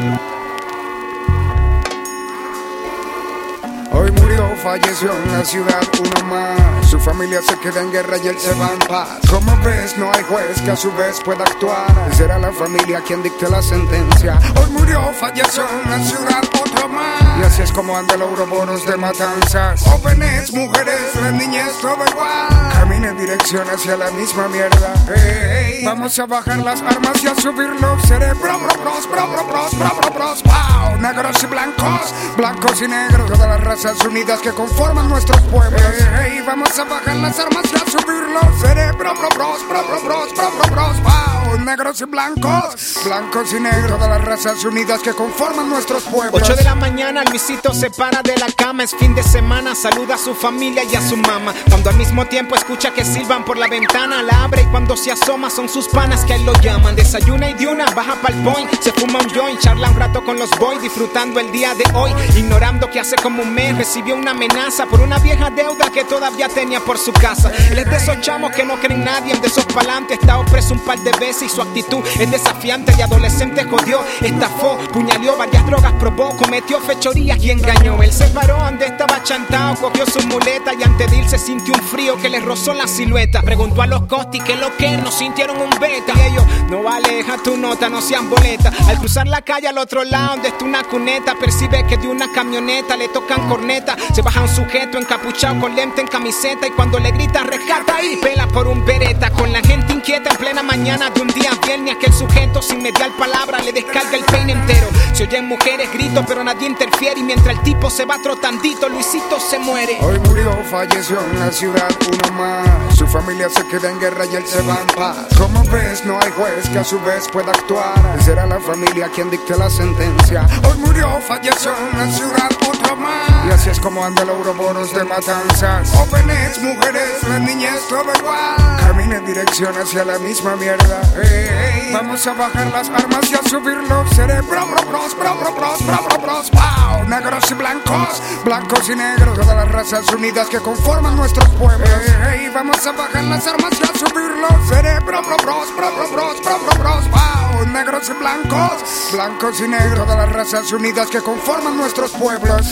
Hoy murió, falleció en la ciudad uno más. Su familia se queda en guerra y él se va en paz. Como ves, no hay juez que a su vez pueda actuar. Será la familia quien dicte la sentencia. Hoy murió, falleció en la ciudad otro más. Y así es como anda el Ouroboros de matanzas. Jóvenes, mujeres, la niñez, todo igual. Camina en dirección hacia la misma mierda. Hey, vamos a bajar las armas y a subir los cerebros. Wow, negros y blancos, blancos y negros, todas las razas unidas que conforman nuestros pueblos. Hey, vamos a bajar las armas y a subir los cerebros. Wow, negros y blancos, blancos y negros, todas las razas unidas que conforman nuestros pueblos. 8 de la mañana, Luisito se para de la cama. Es fin de semana, saluda a su familia y a su mamá. Cuando al mismo tiempo escucha que silban por la ventana, la abre y cuando se asoma son sus panas que a él lo llaman. Desayuna y de una baja pa'l point, se fuma un joint, charla un rato con los boys, disfrutando el día de hoy, ignorando que hace como un mes recibió una amenaza por una vieja deuda que todavía tenía por su casa. Él es de esos chamos que no creen nadie, de esos pa'lante, estado preso un par de veces y su actitud es desafiante. De adolescente jodió, estafó, puñaleó, varias drogas probó, cometió fechorías y engañó. Él se paró donde estaba chantao, cogió su muleta y antes de irse sintió un frío que le rozó la silueta. Preguntó a los costis que lo que no sintieron un beta y ellos, no vale, deja tu nota, no sean boleta. Al cruzar la calle al otro lado donde está una cuneta, percibe que de una camioneta le tocan corneta. Se baja un sujeto encapuchado con lente en camiseta y cuando le grita rescata y pela por un bereta. Con la gente inquieta en plena mañana de un día viernes, aquel sujeto sin mediar palabra le descarga el peine entero. Se oyen mujeres gritos pero nadie interfiere y mientras el tipo se va trotandito, Luisito se muere. Hoy murió, falleció en la ciudad uno más. Su familia se queda en guerra y él se va en paz. Como ves, no hay juez que a su vez pueda actuar. Será la familia quien dicte la sentencia. Hoy murió, falleció en la ciudad otro más. Y así es como anda el Ouroboros de matanzas. Jóvenes, mujeres, la niñez, todo igual. Camina en dirección hacia la misma mierda. Hey, vamos a bajar las armas y a subir los cerebros. Wow, negros y blancos, blancos y negros, todas las razas unidas que conforman nuestros pueblos. Hey, vamos a bajar las armas y a subir los cerebros. Wow, negros y blancos, blancos y negros, todas las razas unidas que conforman nuestros pueblos.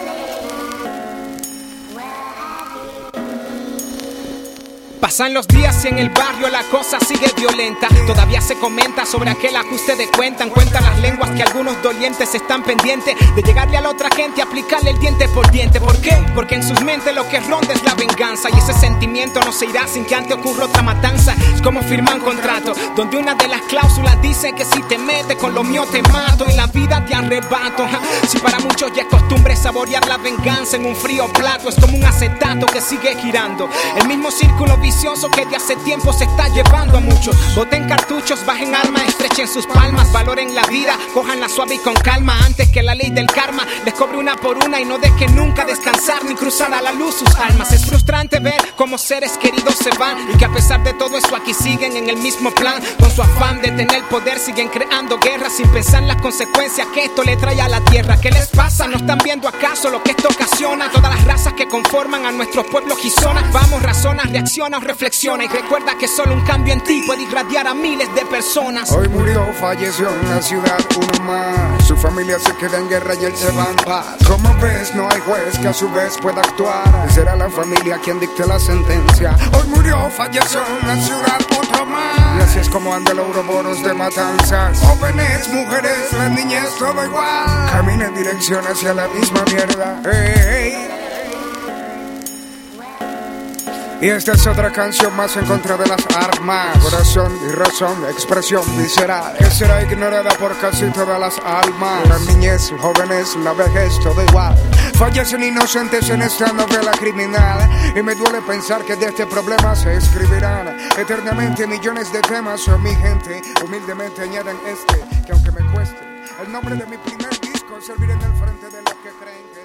Pasan los días y en el barrio la cosa sigue violenta. Todavía se comenta sobre aquel ajuste de cuenta. Cuentan las lenguas que algunos dolientes están pendientes de llegarle a la otra gente y aplicarle el diente por diente. ¿Por qué? Porque en sus mentes lo que ronda es la venganza. Y ese sentimiento no se irá sin que antes ocurra otra matanza. Es como firmar un contrato donde una de las cláusulas dice que si te metes con lo mío te mato y la vida te arrebato. Si para muchos ya es costumbre saborear la venganza en un frío plato, es como un acetato que sigue girando. El mismo círculo vicioso que de hace tiempo se está llevando a muchos. Boten cartuchos, bajen armas, estrechen sus palmas, valoren la vida, cojanla suave y con calma antes que la ley del karma les cobre una por una y no dejen nunca descansar ni cruzar a la luz sus almas. Es frustrante ver cómo seres queridos se van y que a pesar de todo eso aquí siguen en el mismo plan. Con su afán de tener poder siguen creando guerras sin pensar en las consecuencias que esto le trae a la tierra. ¿Qué les pasa? ¿No están viendo acaso lo que esto ocasiona? Todas las razas que conforman a nuestros pueblos gizonas. Vamos, razona, reacciona, reflexiona y recuerda que solo un cambio en ti puede irradiar a miles de personas. Hoy murió, falleció en la ciudad uno más. Su familia se queda en guerra y él se va en paz. Como ves, no hay juez que a su vez pueda actuar. Será la familia quien dicte la sentencia. Hoy murió, falleció en la ciudad otro más. Y así es como anda el Ouroboros de matanzas. Jóvenes, mujeres, la niñez, todo igual. Camina en dirección hacia la misma mierda. Hey. Y esta es otra canción más en contra de las armas. Corazón y razón, expresión visceral que será ignorada por casi todas las almas. La niñez, jóvenes, la vejez, todo igual. Fallecen inocentes en esta novela criminal. Y me duele pensar que de este problema se escribirán eternamente millones de temas. O mi gente, humildemente añaden este, que aunque me cueste el nombre de mi primer disco, servir en el frente de los que creen que